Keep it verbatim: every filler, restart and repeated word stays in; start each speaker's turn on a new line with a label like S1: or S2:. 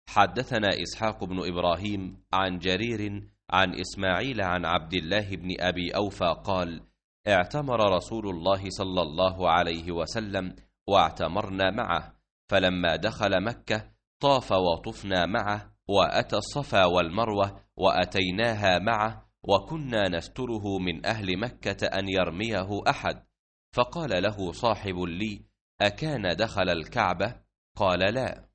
S1: حدثنا إسحاق بن إبراهيم عن جرير عن إسماعيل عن عبد الله بن أبي أوفى قال: اعتمر رسول الله صلى الله عليه وسلم واعتمرنا معه، فلما دخل مكة طاف وطفنا معه، وأتى الصفا والمروة وأتيناها معه، وكنا نستره من أهل مكة أن يرميه أحد. فقال له صاحب لي: أكان دخل الكعبة؟ قال: لا.